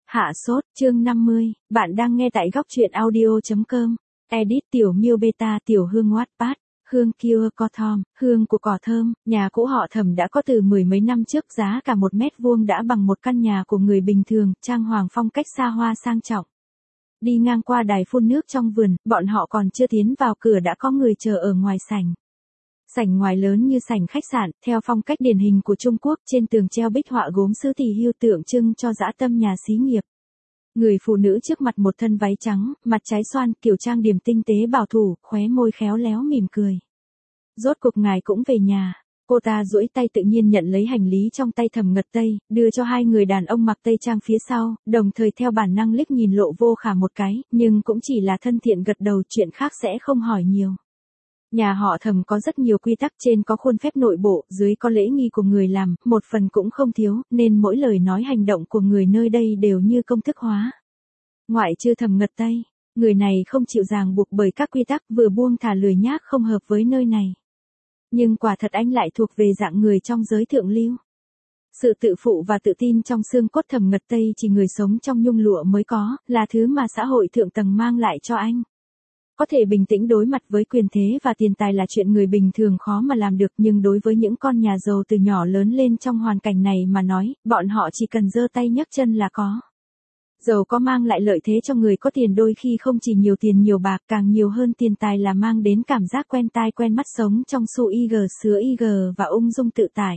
Hạ sốt, chương 50, bạn đang nghe tại góc truyện audio.com. Edit Tiểu Miêu Beta Tiểu Hương Wattpad. Hương Cure Cotton, hương của cỏ thơm, nhà cũ họ Thẩm đã có từ mười mấy năm trước, giá cả 1 mét vuông đã bằng một căn nhà của người bình thường, trang hoàng phong cách xa hoa sang trọng. Đi ngang qua đài phun nước trong vườn, bọn họ còn chưa tiến vào cửa đã có người chờ ở ngoài sảnh. Sảnh ngoài lớn như sảnh khách sạn, theo phong cách điển hình của Trung Quốc, trên tường treo bích họa gốm sứ tỳ hưu tượng trưng cho dã tâm nhà xí nghiệp. Người phụ nữ trước mặt một thân váy trắng, mặt trái xoan, kiểu trang điểm tinh tế bảo thủ, khóe môi khéo léo mỉm cười. Rốt cuộc ngài cũng về nhà. Cô ta duỗi tay tự nhiên nhận lấy hành lý trong tay Thẩm Ngật Tây, đưa cho hai người đàn ông mặc tây trang phía sau, đồng thời theo bản năng liếc nhìn Lộ Vô Khả một cái, nhưng cũng chỉ là thân thiện gật đầu, chuyện khác sẽ không hỏi nhiều. Nhà họ Thẩm có rất nhiều quy tắc, trên có khuôn phép nội bộ, dưới có lễ nghi của người làm, một phần cũng không thiếu, nên mỗi lời nói hành động của người nơi đây đều như công thức hóa. Ngoại trừ Thẩm Ngật Tây, người này không chịu ràng buộc bởi các quy tắc, vừa buông thả lười nhác không hợp với nơi này. Nhưng quả thật anh lại thuộc về dạng người trong giới thượng lưu. Sự tự phụ và tự tin trong xương cốt Thẩm Ngật Tây chỉ người sống trong nhung lụa mới có, là thứ mà xã hội thượng tầng mang lại cho anh. Có thể bình tĩnh đối mặt với quyền thế và tiền tài là chuyện người bình thường khó mà làm được, nhưng đối với những con nhà giàu từ nhỏ lớn lên trong hoàn cảnh này mà nói, bọn họ chỉ cần giơ tay nhấc chân là có. Giàu có mang lại lợi thế cho người có tiền, đôi khi không chỉ nhiều tiền nhiều bạc, càng nhiều hơn tiền tài là mang đến cảm giác quen tai quen mắt, sống trong xu IG sứa IG và ung dung tự tại.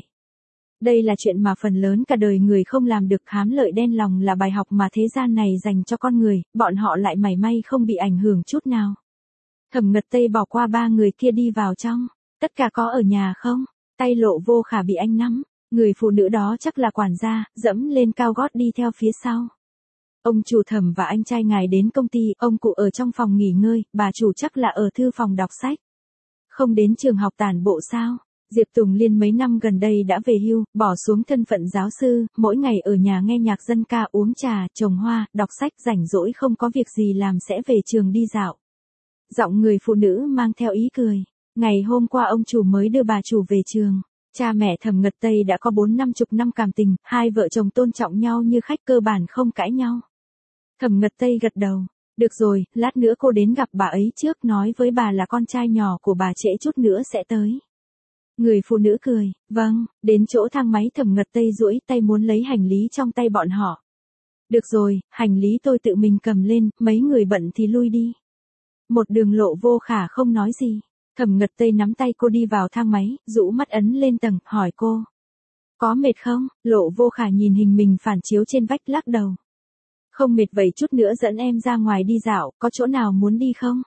Đây là chuyện mà phần lớn cả đời người không làm được. Hám lợi đen lòng là bài học mà thế gian này dành cho con người, bọn họ lại mảy may không bị ảnh hưởng chút nào. Thẩm Ngật Tây bỏ qua ba người kia đi vào trong. Tất cả có ở nhà không? Tay Lộ Vô Khả bị anh nắm. Người phụ nữ đó chắc là quản gia, dẫm lên cao gót đi theo phía sau. Ông chủ Thẩm và anh trai ngài đến công ty, ông cụ ở trong phòng nghỉ ngơi, bà chủ chắc là ở thư phòng đọc sách. Không đến trường học tản bộ sao? Diệp Tùng Liên mấy năm gần đây đã về hưu, bỏ xuống thân phận giáo sư, mỗi ngày ở nhà nghe nhạc dân ca, uống trà, trồng hoa, đọc sách, rảnh rỗi không có việc gì làm sẽ về trường đi dạo. Giọng người phụ nữ mang theo ý cười. Ngày hôm qua ông chủ mới đưa bà chủ về trường. Cha mẹ Thẩm Ngật Tây đã có 40-50 năm cảm tình, hai vợ chồng tôn trọng nhau như khách, cơ bản không cãi nhau. Thẩm Ngật Tây gật đầu. Được rồi, lát nữa cô đến gặp bà ấy trước, nói với bà là con trai nhỏ của bà trễ chút nữa sẽ tới. Người phụ nữ cười. Vâng. Đến chỗ thang máy, Thẩm Ngật Tây duỗi tay muốn lấy hành lý trong tay bọn họ. Được rồi, hành lý tôi tự mình cầm lên, mấy người bận thì lui đi. Một đường Lộ Vô Khả không nói gì. Thẩm Ngật Tây nắm tay cô đi vào thang máy, rũ mắt ấn lên tầng, hỏi cô. Có mệt không? Lộ Vô Khả nhìn hình mình phản chiếu trên vách lắc đầu. Không mệt, vậy chút nữa dẫn em ra ngoài đi dạo, có chỗ nào muốn đi không?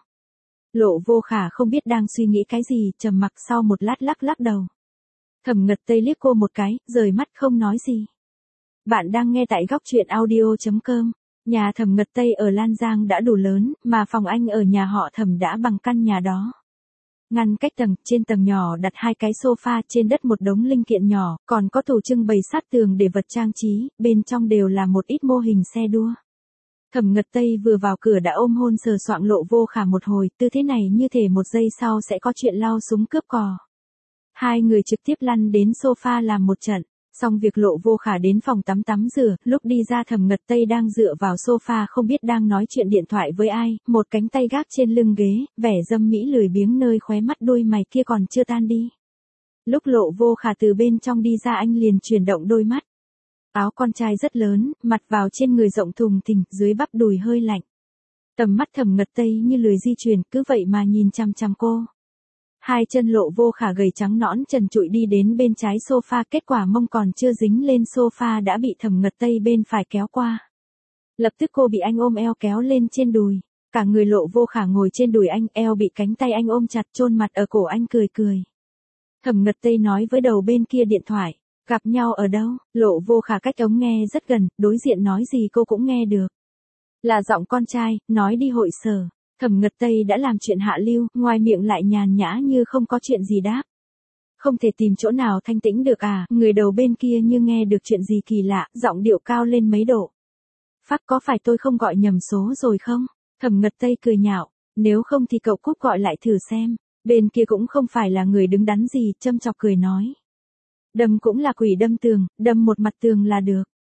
Lộ Vô Khả không biết đang suy nghĩ cái gì, trầm mặc sau một lát lắc đầu. Thẩm Ngật Tây liếc cô một cái, rời mắt không nói gì. Bạn đang nghe tại góc truyện audio.com. Nhà Thẩm Ngật Tây ở Lan Giang đã đủ lớn, mà phòng anh ở nhà họ Thẩm đã bằng căn nhà đó. Ngăn cách tầng, trên tầng nhỏ đặt hai cái sofa, trên đất một đống linh kiện nhỏ, còn có tủ trưng bày sát tường để vật trang trí, bên trong đều là một ít mô hình xe đua. Thẩm Ngật Tây vừa vào cửa đã ôm hôn sờ soạng Lộ Vô Khả một hồi, tư thế này như thể một giây sau sẽ có chuyện lao súng cướp cò. Hai người trực tiếp lăn đến sofa làm một trận. Xong việc, Lộ Vô Khả đến phòng tắm rửa, lúc đi ra Thẩm Ngật Tây đang dựa vào sofa không biết đang nói chuyện điện thoại với ai, một cánh tay gác trên lưng ghế, vẻ dâm mỹ lười biếng nơi khóe mắt, đôi mày kia còn chưa tan đi. Lúc Lộ Vô Khả từ bên trong đi ra, anh liền chuyển động đôi mắt. Áo con trai rất lớn, mặt vào trên người rộng thùng thình, dưới bắp đùi hơi lạnh. Tầm mắt Thẩm Ngật Tây như lười di chuyển, cứ vậy mà nhìn chằm chằm cô. Hai chân Lộ Vô Khả gầy trắng nõn trần trụi đi đến bên trái sofa, kết quả mông còn chưa dính lên sofa đã bị Thẩm Ngật Tây bên phải kéo qua. Lập tức cô bị anh ôm eo kéo lên trên đùi. Cả người Lộ Vô Khả ngồi trên đùi anh, eo bị cánh tay anh ôm chặt, chôn mặt ở cổ anh cười. Thẩm Ngật Tây nói với đầu bên kia điện thoại. Gặp nhau ở đâu? Lộ Vô Khả cách ống nghe rất gần, đối diện nói gì cô cũng nghe được. Là giọng con trai, nói đi hội sở. Thẩm Ngật Tây đã làm chuyện hạ lưu, ngoài miệng lại nhàn nhã như không có chuyện gì đáp. Không thể tìm chỗ nào thanh tĩnh được à? Người đầu bên kia như nghe được chuyện gì kỳ lạ, giọng điệu cao lên mấy độ. Phác, có phải tôi không gọi nhầm số rồi không? Thẩm Ngật Tây cười nhạo. Nếu không thì cậu cúp gọi lại thử xem. Bên kia cũng không phải là người đứng đắn gì, châm chọc cười nói. Đâm cũng là quỷ đâm tường, đâm một mặt tường là được.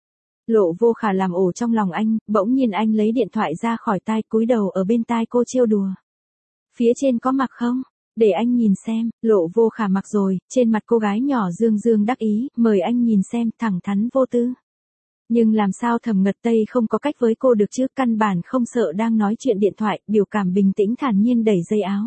Lộ Vô Khả làm ổ trong lòng anh, bỗng nhiên anh lấy điện thoại ra khỏi tai, cúi đầu ở bên tai cô trêu đùa. Phía trên có mặc không? Để anh nhìn xem. Lộ Vô Khả mặc rồi, trên mặt cô gái nhỏ dương dương đắc ý, mời anh nhìn xem, thẳng thắn vô tư. Nhưng làm sao Thẩm Ngật Tây không có cách với cô được chứ, căn bản không sợ đang nói chuyện điện thoại, biểu cảm bình tĩnh thản nhiên đẩy dây áo.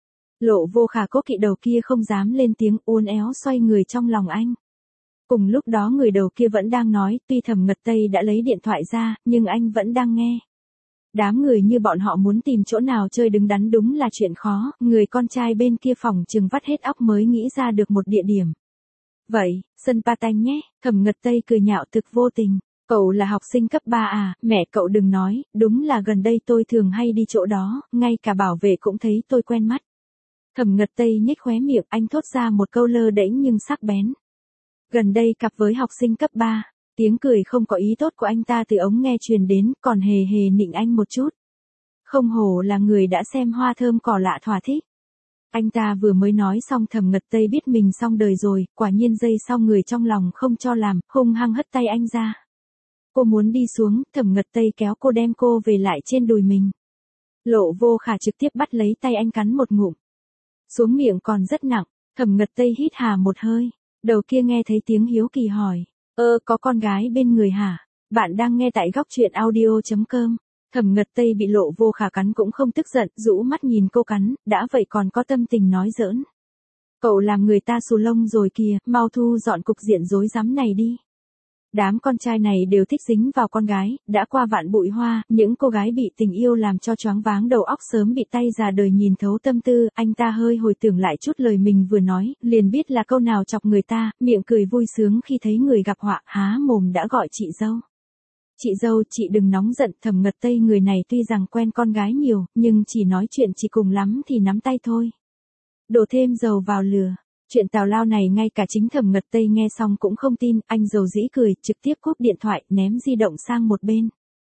Lộ Vô Khả cố kỵ đầu kia không dám lên tiếng, uốn éo xoay người trong lòng anh. Cùng lúc đó người đầu kia vẫn đang nói, tuy Thẩm Ngật Tây đã lấy điện thoại ra, nhưng anh vẫn đang nghe. Đám người như bọn họ muốn tìm chỗ nào chơi đứng đắn đúng là chuyện khó, người con trai bên kia phòng chừng vắt hết óc mới nghĩ ra được một địa điểm. Vậy, sân patin nhé, Thẩm Ngật Tây cười nhạo thực vô tình. Cậu là học sinh cấp 3 à, mẹ cậu đừng nói, đúng là gần đây tôi thường hay đi chỗ đó, ngay cả bảo vệ cũng thấy tôi quen mắt. Thẩm Ngật Tây nhếch khóe miệng, anh thốt ra một câu lơ đễnh nhưng sắc bén. Gần đây cặp với học sinh cấp 3, tiếng cười không có ý tốt của anh ta từ ống nghe truyền đến, còn hề hề nịnh anh một chút. Không hổ là người đã xem Hoa Thơm Cỏ Lạ thỏa thích. Anh ta vừa mới nói xong Thẩm Ngật Tây biết mình xong đời rồi, quả nhiên giây sau người trong lòng không cho làm, hung hăng hất tay anh ra. Cô muốn đi xuống, Thẩm Ngật Tây kéo cô đem cô về lại trên đùi mình. Lộ Vô Khả trực tiếp bắt lấy tay anh cắn một ngụm. Xuống miệng còn rất nặng, Thẩm Ngật Tây hít hà một hơi. Đầu kia nghe thấy tiếng hiếu kỳ hỏi. Có con gái bên người hả? Bạn đang nghe tại góc truyện audio.com. Thẩm Ngật Tây bị Lộ Vô Khả cắn cũng không tức giận, rũ mắt nhìn cô cắn, đã vậy còn có tâm tình nói giỡn. Cậu làm người ta xù lông rồi kìa, mau thu dọn cục diện rối rắm này đi. Đám con trai này đều thích dính vào con gái, đã qua vạn bụi hoa, những cô gái bị tình yêu làm cho choáng váng đầu óc sớm bị tay già đời nhìn thấu tâm tư, anh ta hơi hồi tưởng lại chút lời mình vừa nói, liền biết là câu nào chọc người ta, miệng cười vui sướng khi thấy người gặp họa, há mồm đã gọi chị dâu. Chị dâu, chị đừng nóng giận, Thẩm Ngật Tây người này tuy rằng quen con gái nhiều, nhưng chỉ nói chuyện chỉ cùng lắm thì nắm tay thôi. Đổ thêm dầu vào lửa. Chuyện tào lao này ngay cả chính Thẩm Ngật Tây nghe xong cũng không tin, anh dầu dĩ cười, trực tiếp cúp điện thoại, ném di động sang một bên.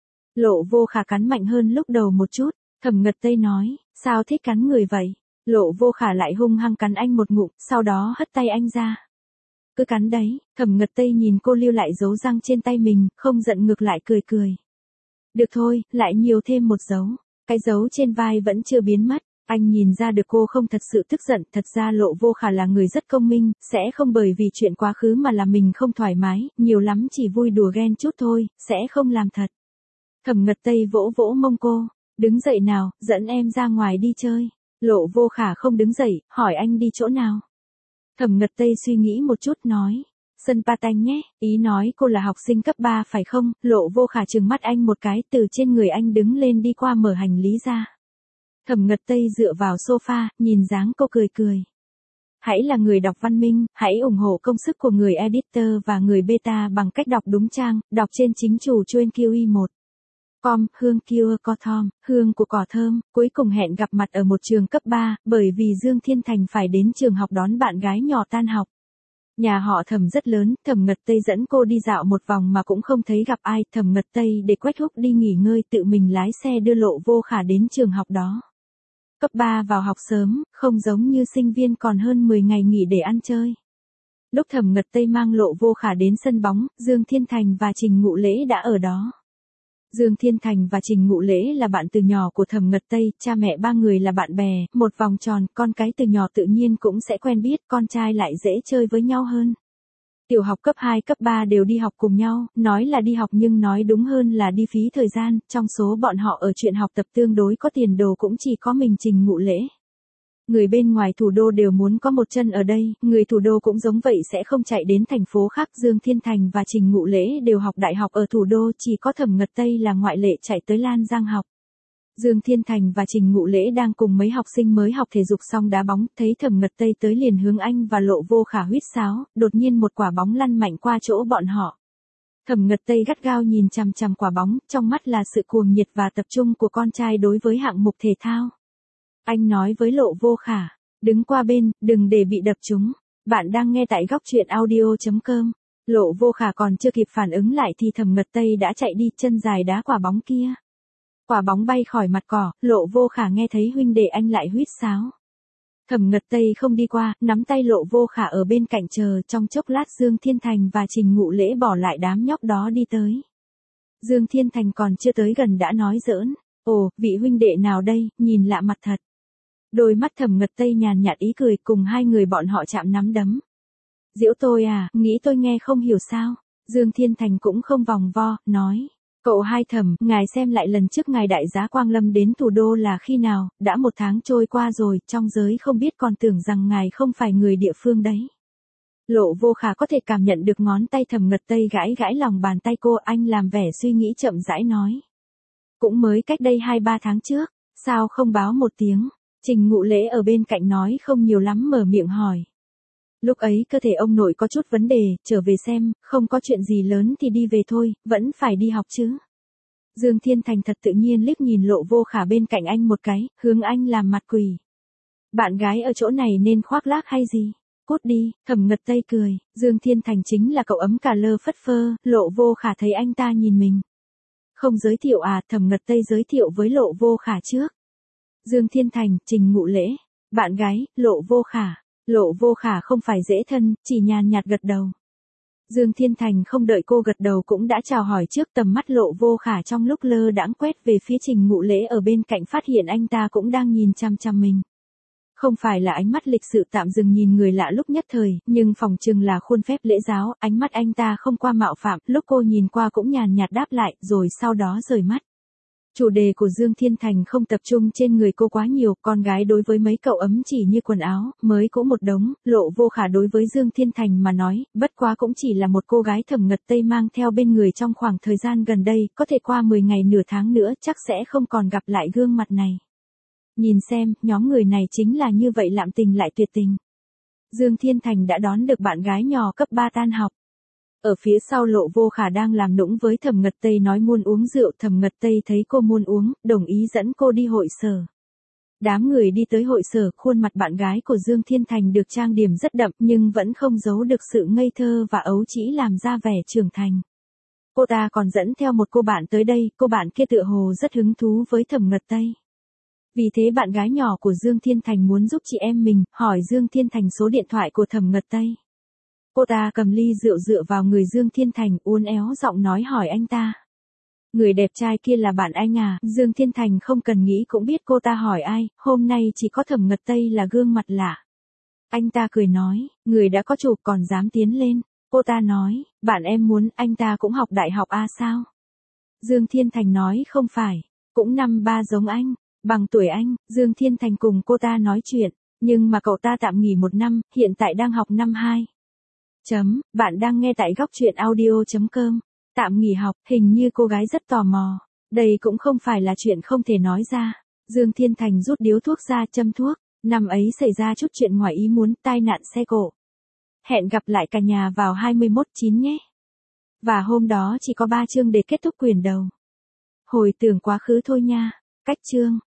Lộ Vô Khả cắn mạnh hơn lúc đầu một chút, Thẩm Ngật Tây nói, sao thích cắn người vậy? Lộ Vô Khả lại hung hăng cắn anh một ngụm, sau đó hất tay anh ra. Cứ cắn đấy, Thẩm Ngật Tây nhìn cô lưu lại dấu răng trên tay mình, không giận ngược lại cười cười. Được thôi, lại nhiều thêm một dấu, cái dấu trên vai vẫn chưa biến mất. Anh nhìn ra được cô không thật sự tức giận, thật ra Lộ Vô Khả là người rất công minh, sẽ không bởi vì chuyện quá khứ mà làm mình không thoải mái, nhiều lắm chỉ vui đùa ghen chút thôi, sẽ không làm thật. Thẩm Ngật Tây vỗ vỗ mông cô, đứng dậy nào, dẫn em ra ngoài đi chơi. Lộ Vô Khả không đứng dậy, hỏi anh đi chỗ nào. Thẩm Ngật Tây suy nghĩ một chút nói, sân patin nhé, ý nói cô là học sinh cấp 3 phải không? Lộ Vô Khả trừng mắt anh một cái, từ trên người anh đứng lên đi qua mở hành lý ra. Thẩm Ngật Tây dựa vào sofa, nhìn dáng cô cười cười. Hãy là người đọc văn minh, hãy ủng hộ công sức của người editor và người beta bằng cách đọc đúng trang, đọc trên chính chủ chuyên QI1. Com, hương cure co thom, hương của cỏ thơm, cuối cùng hẹn gặp mặt ở một trường cấp 3, bởi vì Dương Thiên Thành phải đến trường học đón bạn gái nhỏ tan học. Nhà họ Thẩm rất lớn, Thẩm Ngật Tây dẫn cô đi dạo một vòng mà cũng không thấy gặp ai, Thẩm Ngật Tây để Quách Húc đi nghỉ ngơi tự mình lái xe đưa Lộ Vô Khả đến trường học đó. Cấp 3 vào học sớm, không giống như sinh viên còn hơn 10 ngày nghỉ để ăn chơi. Lúc Thẩm Ngật Tây mang Lộ Vô Khả đến sân bóng, Dương Thiên Thành và Trình Ngụ Lễ đã ở đó. Dương Thiên Thành và Trình Ngụ Lễ là bạn từ nhỏ của Thẩm Ngật Tây, cha mẹ ba người là bạn bè, một vòng tròn, con cái từ nhỏ tự nhiên cũng sẽ quen biết, con trai lại dễ chơi với nhau hơn. Tiểu học cấp 2 cấp 3 đều đi học cùng nhau, nói là đi học nhưng nói đúng hơn là đi phí thời gian, trong số bọn họ ở chuyện học tập tương đối có tiền đồ cũng chỉ có mình Trình Ngụ Lễ. Người bên ngoài thủ đô đều muốn có một chân ở đây, người thủ đô cũng giống vậy sẽ không chạy đến thành phố khác. Dương Thiên Thành và Trình Ngụ Lễ đều học đại học ở thủ đô, chỉ có Thẩm Ngật Tây là ngoại lệ chạy tới Lan Giang học. Dương Thiên Thành và Trình Ngụ Lễ đang cùng mấy học sinh mới học thể dục xong đá bóng, thấy Thẩm Ngật Tây tới liền hướng anh và Lộ Vô Khả huýt sáo, đột nhiên một quả bóng lăn mạnh qua chỗ bọn họ. Thẩm Ngật Tây gắt gao nhìn chằm chằm quả bóng, trong mắt là sự cuồng nhiệt và tập trung của con trai đối với hạng mục thể thao. Anh nói với Lộ Vô Khả, đứng qua bên, đừng để bị đập trúng. Bạn đang nghe tại góc truyện audio.com. Lộ Vô Khả còn chưa kịp phản ứng lại thì Thẩm Ngật Tây đã chạy đi, chân dài đá quả bóng kia. Quả bóng bay khỏi mặt cỏ, Lộ Vô Khả nghe thấy huynh đệ anh lại huýt sáo. Thẩm Ngật Tây không đi qua, nắm tay Lộ Vô Khả ở bên cạnh chờ, trong chốc lát Dương Thiên Thành và Trình Ngụ Lễ bỏ lại đám nhóc đó đi tới. Dương Thiên Thành còn chưa tới gần đã nói giỡn. Ồ, vị huynh đệ nào đây, nhìn lạ mặt thật. Đôi mắt Thẩm Ngật Tây nhàn nhạt ý cười, cùng hai người bọn họ chạm nắm đấm. Giễu tôi à, nghĩ tôi nghe không hiểu sao? Dương Thiên Thành cũng không vòng vo, nói. Cậu hai Thẩm, ngài xem lại lần trước ngài đại giá Quang Lâm đến thủ đô là khi nào, đã 1 tháng trôi qua rồi, trong giới không biết còn tưởng rằng ngài không phải người địa phương đấy. Lộ Vô Khả có thể cảm nhận được ngón tay Thẩm Ngật Tây gãi gãi lòng bàn tay cô, anh làm vẻ suy nghĩ chậm rãi nói. Cũng mới cách đây 2-3 tháng trước, sao không báo một tiếng? Trình Ngụ Lễ ở bên cạnh nói không nhiều lắm mở miệng hỏi. Lúc ấy cơ thể ông nội có chút vấn đề, trở về xem, không có chuyện gì lớn thì đi về thôi, vẫn phải đi học chứ. Dương Thiên Thành thật tự nhiên liếc nhìn Lộ Vô Khả bên cạnh anh một cái, hướng anh làm mặt quỷ. Bạn gái ở chỗ này nên khoác lác hay gì? Cút đi, Thẩm Ngật Tây cười, Dương Thiên Thành chính là cậu ấm cà lơ phất phơ, Lộ Vô Khả thấy anh ta nhìn mình. Không giới thiệu à, Thẩm Ngật Tây giới thiệu với Lộ Vô Khả trước. Dương Thiên Thành, Trình Ngụ Lễ, bạn gái, Lộ Vô Khả. Lộ Vô Khả không phải dễ thân, chỉ nhàn nhạt gật đầu. Dương Thiên Thành không đợi cô gật đầu cũng đã chào hỏi trước, tầm mắt Lộ Vô Khả trong lúc lơ đãng quét về phía Trình Ngụ Lễ ở bên cạnh, phát hiện anh ta cũng đang nhìn chăm chăm mình. Không phải là ánh mắt lịch sự tạm dừng nhìn người lạ lúc nhất thời, nhưng phòng chừng là khuôn phép lễ giáo, ánh mắt anh ta không qua mạo phạm, lúc cô nhìn qua cũng nhàn nhạt đáp lại, rồi sau đó rời mắt. Chủ đề của Dương Thiên Thành không tập trung trên người cô quá nhiều, con gái đối với mấy cậu ấm chỉ như quần áo, mới cũng một đống, Lộ Vô Khả đối với Dương Thiên Thành mà nói, bất quá cũng chỉ là một cô gái Thẩm Ngật Tây mang theo bên người trong khoảng thời gian gần đây, có thể qua 10 ngày nửa tháng nữa chắc sẽ không còn gặp lại gương mặt này. Nhìn xem, nhóm người này chính là như vậy, lạm tình lại tuyệt tình. Dương Thiên Thành đã đón được bạn gái nhỏ cấp 3 tan học. Ở phía sau Lộ Vô Khả đang làm nũng với Thẩm Ngật Tây nói muốn uống rượu, Thẩm Ngật Tây thấy cô muốn uống, đồng ý dẫn cô đi hội sở. Đám người đi tới hội sở, khuôn mặt bạn gái của Dương Thiên Thành được trang điểm rất đậm nhưng vẫn không giấu được sự ngây thơ và ấu trĩ, làm ra vẻ trưởng thành. Cô ta còn dẫn theo một cô bạn tới đây, cô bạn kia tựa hồ rất hứng thú với Thẩm Ngật Tây. Vì thế bạn gái nhỏ của Dương Thiên Thành muốn giúp chị em mình, hỏi Dương Thiên Thành số điện thoại của Thẩm Ngật Tây. Cô ta cầm ly rượu dựa vào người Dương Thiên Thành, uốn éo giọng nói hỏi anh ta. Người đẹp trai kia là bạn anh à? Dương Thiên Thành không cần nghĩ cũng biết cô ta hỏi ai, hôm nay chỉ có Thẩm Ngật Tây là gương mặt lạ. Anh ta cười nói, người đã có chủ còn dám tiến lên. Cô ta nói, bạn em muốn, anh ta cũng học đại học à sao? Dương Thiên Thành nói không phải, cũng năm ba giống anh, bằng tuổi anh. Dương Thiên Thành cùng cô ta nói chuyện, nhưng mà cậu ta tạm nghỉ 1 năm, hiện tại đang học năm 2. Bạn đang nghe tại góc truyện audio.com. Tạm nghỉ học, hình như cô gái rất tò mò. Đây cũng không phải là chuyện không thể nói ra. Dương Thiên Thành rút điếu thuốc ra châm thuốc. Năm ấy xảy ra chút chuyện ngoài ý muốn, tai nạn xe cộ. Hẹn gặp lại cả nhà vào 21/9 nhé. Và hôm đó chỉ có 3 chương để kết thúc quyển đầu. Hồi tưởng quá khứ thôi nha. Cách chương.